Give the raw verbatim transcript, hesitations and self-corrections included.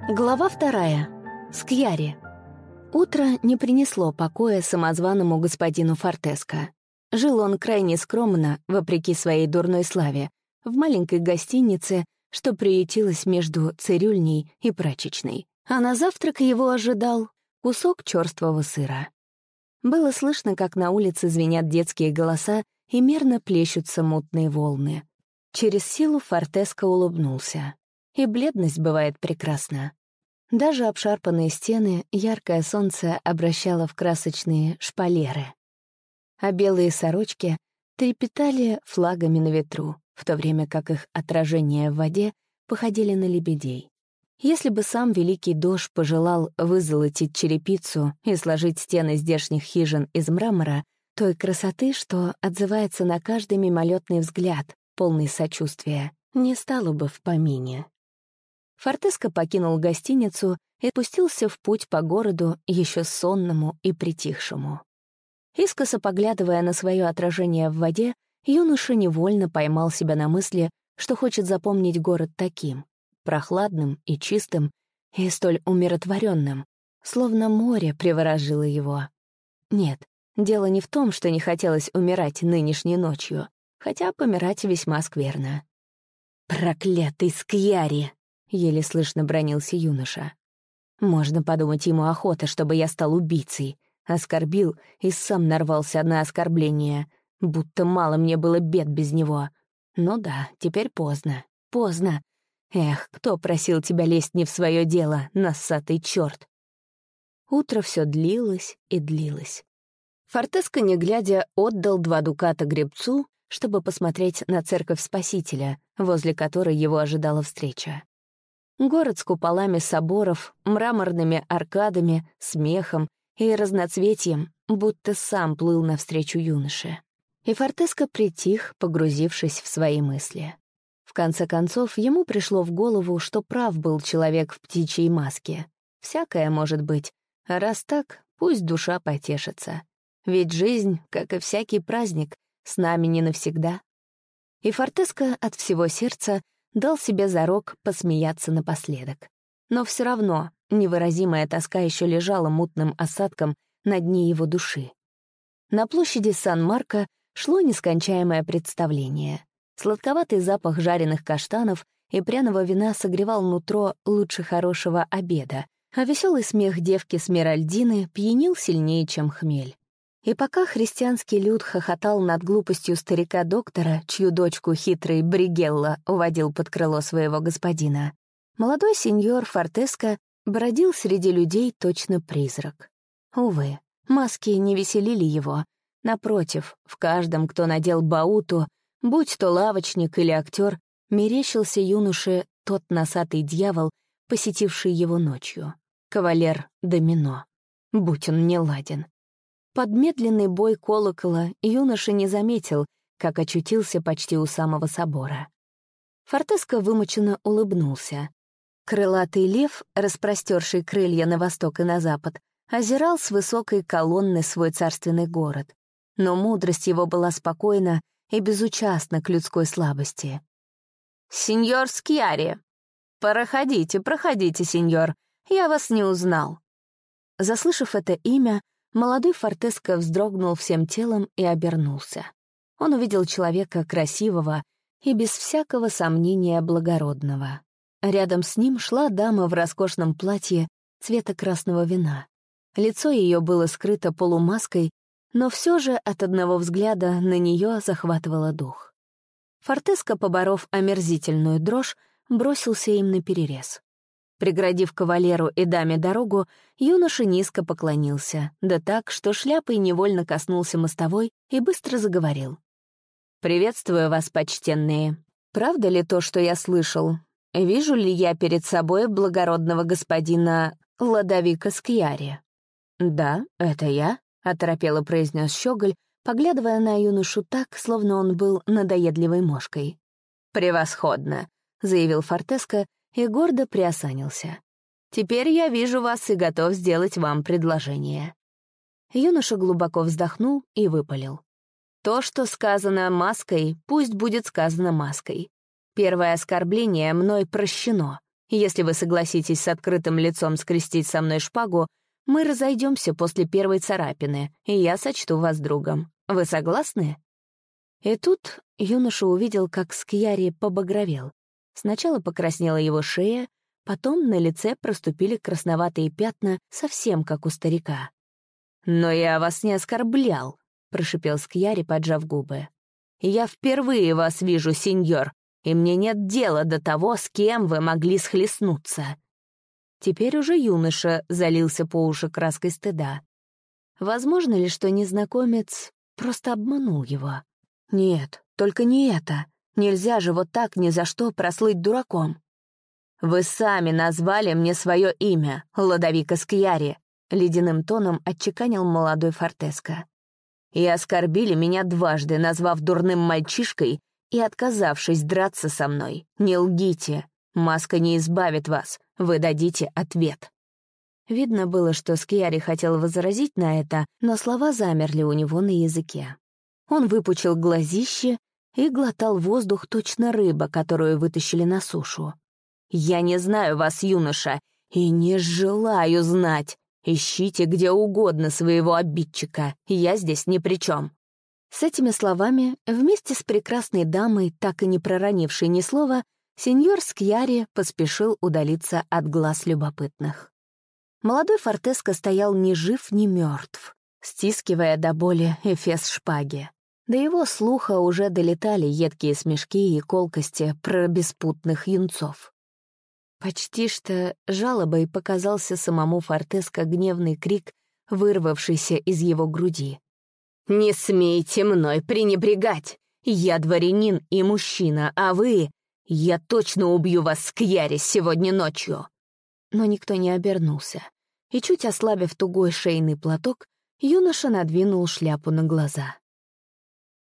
Глава вторая. Скьяри. Утро не принесло покоя самозваному господину Фортеско. Жил он крайне скромно, вопреки своей дурной славе, в маленькой гостинице, что приютилась между цирюльней и прачечной. А на завтрак его ожидал кусок черствого сыра. Было слышно, как на улице звенят детские голоса и мерно плещутся мутные волны. Через силу Фортеско улыбнулся. И бледность бывает прекрасна. Даже обшарпанные стены яркое солнце обращало в красочные шпалеры. А белые сорочки трепетали флагами на ветру, в то время как их отражения в воде походили на лебедей. Если бы сам великий Дож пожелал вызолотить черепицу и сложить стены здешних хижин из мрамора, той красоты, что отзывается на каждый мимолетный взгляд, полный сочувствия, не стало бы в помине. Фортеско покинул гостиницу и пустился в путь по городу, еще сонному и притихшему. Искоса поглядывая на свое отражение в воде, юноша невольно поймал себя на мысли, что хочет запомнить город таким, прохладным и чистым, и столь умиротворенным, словно море приворожило его. Нет, дело не в том, что не хотелось умирать нынешней ночью, хотя помирать весьма скверно. «Проклятый Скьяри!» — еле слышно бранился юноша. «Можно подумать, ему охота, чтобы я стал убийцей. Оскорбил и сам нарвался на оскорбление, будто мало мне было бед без него. Ну да, теперь поздно, поздно. Эх, кто просил тебя лезть не в свое дело, носатый черт!» Утро все длилось и длилось. Фортеско, не глядя, отдал два дуката гребцу, чтобы посмотреть на церковь Спасителя, возле которой его ожидала встреча. Город с куполами соборов, мраморными аркадами, смехом и разноцветием, будто сам плыл навстречу юноше. И Фортеско притих, погрузившись в свои мысли. В конце концов, ему пришло в голову, что прав был человек в птичьей маске. Всякое может быть, а раз так, пусть душа потешится. Ведь жизнь, как и всякий праздник, с нами не навсегда. И Фортеско от всего сердца дал себе зарок посмеяться напоследок. Но все равно невыразимая тоска еще лежала мутным осадком на дне его души. На площади Сан-Марко шло нескончаемое представление. Сладковатый запах жареных каштанов и пряного вина согревал нутро лучше хорошего обеда, а веселый смех девки Смиральдины пьянил сильнее, чем хмель. И пока христианский люд хохотал над глупостью старика-доктора, чью дочку хитрый Бригелло уводил под крыло своего господина, молодой сеньор Фортеско бродил среди людей точно призрак. Увы, маски не веселили его. Напротив, в каждом, кто надел бауту, будь то лавочник или актер, мерещился юноше тот носатый дьявол, посетивший его ночью. Кавалер Домино. Будь он неладен. Под медленный бой колокола юноша не заметил, как очутился почти у самого собора. Фортеско вымученно улыбнулся. Крылатый лев, распростерший крылья на восток и на запад, озирал с высокой колонны свой царственный город. Но мудрость его была спокойна и безучастна к людской слабости. «Сеньор Скьяри! Проходите, проходите, сеньор, я вас не узнал». Заслышав это имя, молодой Фортеско вздрогнул всем телом и обернулся. Он увидел человека красивого и без всякого сомнения благородного. Рядом с ним шла дама в роскошном платье цвета красного вина. Лицо ее было скрыто полумаской, но все же от одного взгляда на нее захватывало дух. Фортеско, поборов омерзительную дрожь, бросился им наперерез. Преградив кавалеру и даме дорогу, юноша низко поклонился, да так, что шляпой невольно коснулся мостовой и быстро заговорил. «Приветствую вас, почтенные. Правда ли то, что я слышал? Вижу ли я перед собой благородного господина Лодовико Скьяри?» «Да, это я», — оторопело произнес щеголь, поглядывая на юношу так, словно он был надоедливой мошкой. «Превосходно», — заявил Фортеско, и гордо приосанился. «Теперь я вижу вас и готов сделать вам предложение». Юноша глубоко вздохнул и выпалил. «То, что сказано маской, пусть будет сказано маской. Первое оскорбление мной прощено. Если вы согласитесь с открытым лицом скрестить со мной шпагу, мы разойдемся после первой царапины, и я сочту вас другом. Вы согласны?» И тут юноша увидел, как Скьяри побагровел. Сначала покраснела его шея, потом на лице проступили красноватые пятна, совсем как у старика. «Но я вас не оскорблял», — прошипел Скьяри, поджав губы. «Я впервые вас вижу, сеньор, и мне нет дела до того, с кем вы могли схлестнуться». Теперь уже юноша залился по уши краской стыда. Возможно ли, что незнакомец просто обманул его? Нет, только не это. Нельзя же вот так ни за что прослыть дураком. «Вы сами назвали мне свое имя, Лодовико Скьяри», — ледяным тоном отчеканил молодой Фортеско. «И оскорбили меня дважды, назвав дурным мальчишкой и отказавшись драться со мной. Не лгите, маска не избавит вас, вы дадите ответ». Видно было, что Скьяри хотел возразить на это, но слова замерли у него на языке. Он выпучил глазище и глотал воздух, точно рыба, которую вытащили на сушу. «Я не знаю вас, юноша, и не желаю знать. Ищите где угодно своего обидчика, я здесь ни при чем». С этими словами, вместе с прекрасной дамой, так и не проронившей ни слова, сеньор Скьяри поспешил удалиться от глаз любопытных. Молодой Фортеско стоял ни жив, ни мертв, стискивая до боли эфес шпаги. До его слуха уже долетали едкие смешки и колкости про беспутных юнцов. Почти что жалобой показался самому Фортеско гневный крик, вырвавшийся из его груди. «Не смейте мной пренебрегать! Я дворянин и мужчина, а вы... Я точно убью вас, Скьяри, сегодня ночью!» Но никто не обернулся, и, чуть ослабив тугой шейный платок, юноша надвинул шляпу на глаза.